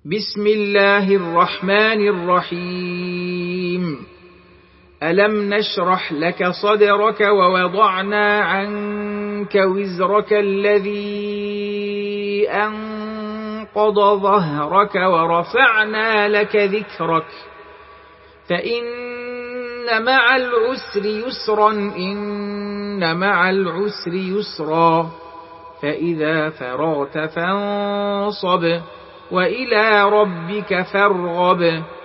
بسم الله الرحمن الرحيم. ألم نشرح لك صدرك ووضعنا عنك وزرك الذي أنقض ظهرك ورفعنا لك ذكرك فإن مع العسر يسرا إن مع العسر يسرا فإذا فرغت فانصب وإلى ربك فارغب